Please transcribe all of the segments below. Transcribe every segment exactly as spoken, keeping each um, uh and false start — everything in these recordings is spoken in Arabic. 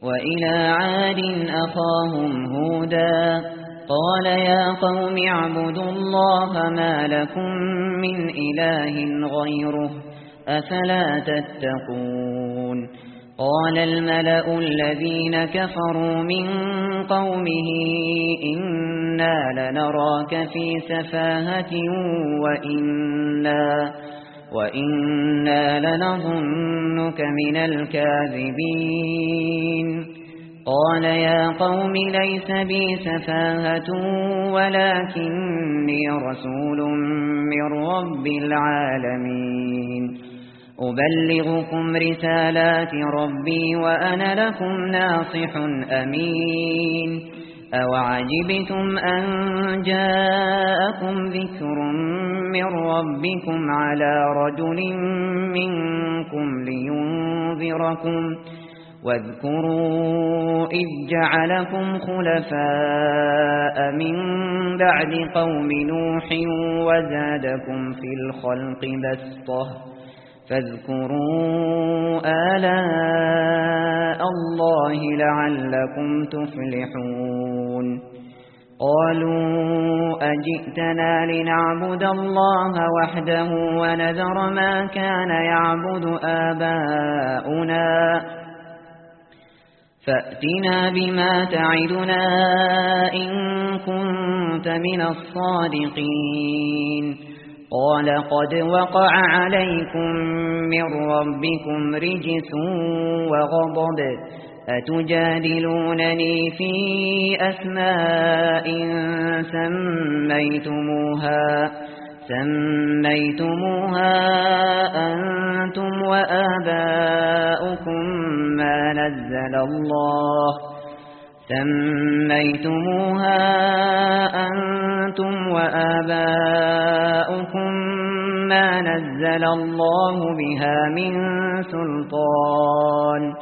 وإلى عاد أخاهم هودا قال يا قوم اعبدوا الله ما لكم من إله غيره أفلا تتقون قال الملأ الذين كفروا من قومه إنا لنراك في سفاهة وإنا, وإنا لنظنك من الكاذبين قال يا قوم ليس بي سفاهة ولكني رسول من رب العالمين أبلغكم رسالات ربي وأنا لكم ناصح أمين أوعجبتم أن جاءكم ذكر من ربكم على رجل منكم لينذركم واذكروا إذ جعلكم خلفاء من بعد قوم نوح وزادكم في الخلق بسطة فاذكروا آلاء الله لعلكم تفلحون قالوا أجئتنا لنعبد الله وحده ونذر ما كان يعبد آباؤنا فأتنا بما تعدنا إن كنت من الصادقين قال قد وقع عليكم من ربكم رجس وغضب أتجادلونني في أسماء سميتموها سميتموها أنتم وآباؤكم ما نزل الله سميتموها أنتم وآباؤكم ما نزل الله بها من سلطان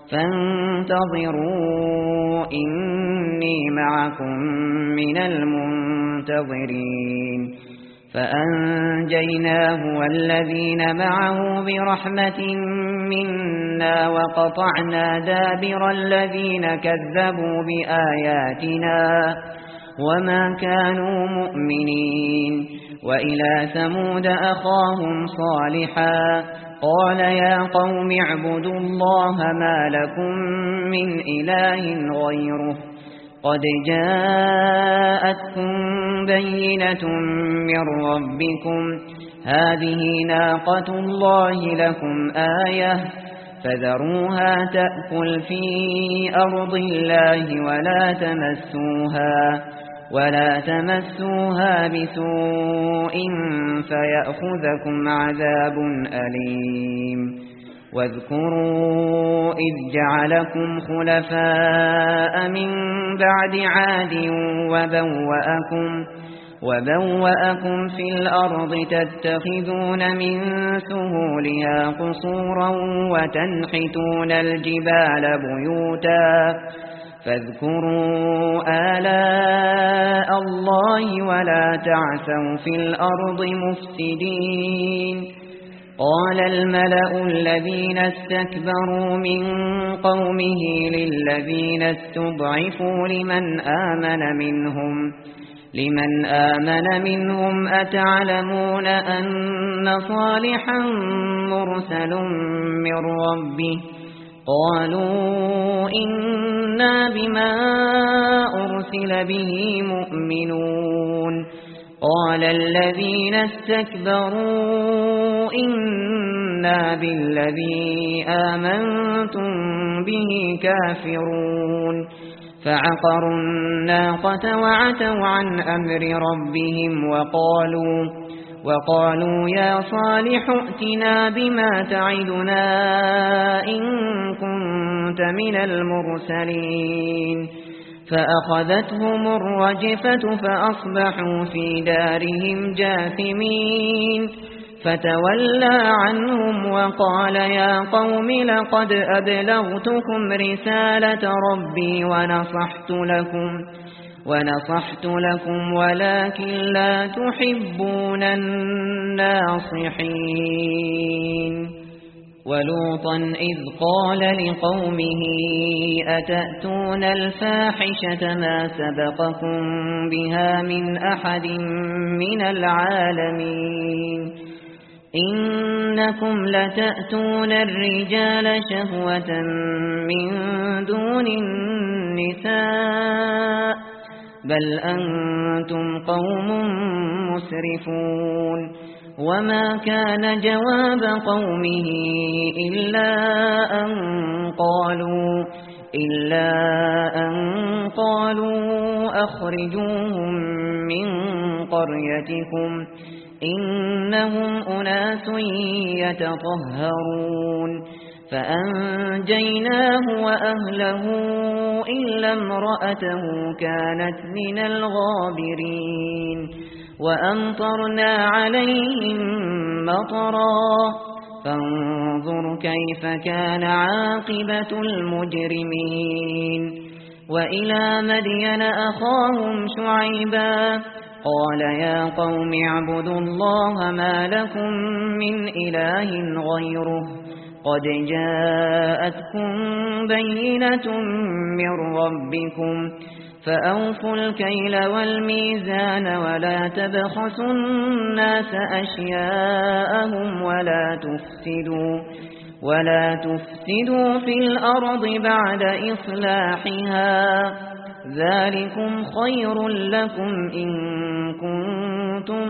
فانتظروا إني معكم من المنتظرين فأنجيناه والذين معه برحمة منا وقطعنا دابر الذين كذبوا بآياتنا وما كانوا مؤمنين وإلى ثمود أخاهم صالحا قال يا قوم اعبدوا الله ما لكم من إله غيره قد جاءتكم بينة من ربكم هذه ناقة الله لكم آية فذروها تأكل في أرض الله ولا تمسوها ولا تمسوها بسوء فيأخذكم عذاب أليم واذكروا إذ جعلكم خلفاء من بعد عاد وبوأكم, وبوأكم في الأرض تتخذون من سهولها قصورا وتنحتون الجبال بيوتا فاذكروا آلاء الله ولا تعثوا في الأرض مفسدين قال الملأ الذين استكبروا من قومه للذين استضعفوا لمن آمن منهم لمن آمن منهم أتعلمون أن صالحا مرسل من ربه قالوا إنا بما أرسل به مؤمنون قال الذين استكبروا إنا بالذي آمنتم به كافرون فعقروا الناقة وعتوا عن أمر ربهم وقالوا وقالوا يا صالح ائتنا بما تعدنا إن كنت من المرسلين فأخذتهم الرجفة فأصبحوا في دارهم جاثمين فتولى عنهم وقال يا قوم لقد أبلغتكم رسالة ربي ونصحت لكم ونصحت لكم ولكن لا تحبون الناصحين. ولوطا إذ قال لقومه أتأتون الفاحشة ما سبقكم بها من أحد من العالمين إنكم لتأتون الرجال شهوة من دون النساء بل أنتم قوم مسرفون وما كان جواب قومه إلا أن قالوا إلا أن قالوا أخرجوهم من قريتكم إنهم أناس يتطهرون فأنجيناه وأهله إلا امرأته كانت من الغابرين وأمطرنا عليهم مطرا فانظر كيف كان عاقبة المجرمين وإلى مدين أخاهم شعيبا قال يا قوم اعبدوا الله ما لكم من إله غيره قد جاءتكم بينة من ربكم فأوفوا الكيل والميزان ولا تبخسوا الناس أشياءهم ولا تفسدوا ولا تفسدوا في الأرض بعد إصلاحها ذلكم خير لكم إن كنتم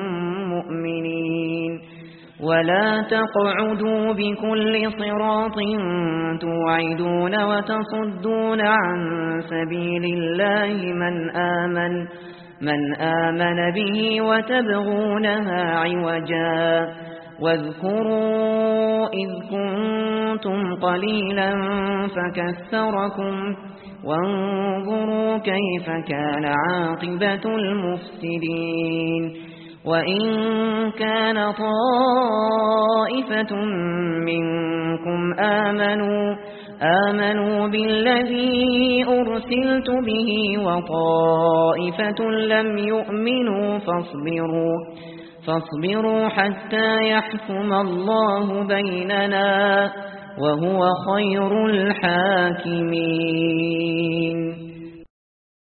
مؤمنين ولا تقعدوا بكل صراط توعدون وتصدون عن سبيل الله من آمن من آمن به وتبغونها عوجا واذكروا إذ كنتم قليلا فكثركم وانظروا كيف كان عاقبة المفسدين وإن كان طائفة منكم آمنوا آمنوا بالذي أرسلت به وطائفة لم يؤمنوا فاصبروا فاصبروا حتى يحكم الله بيننا وهو خير الحاكمين.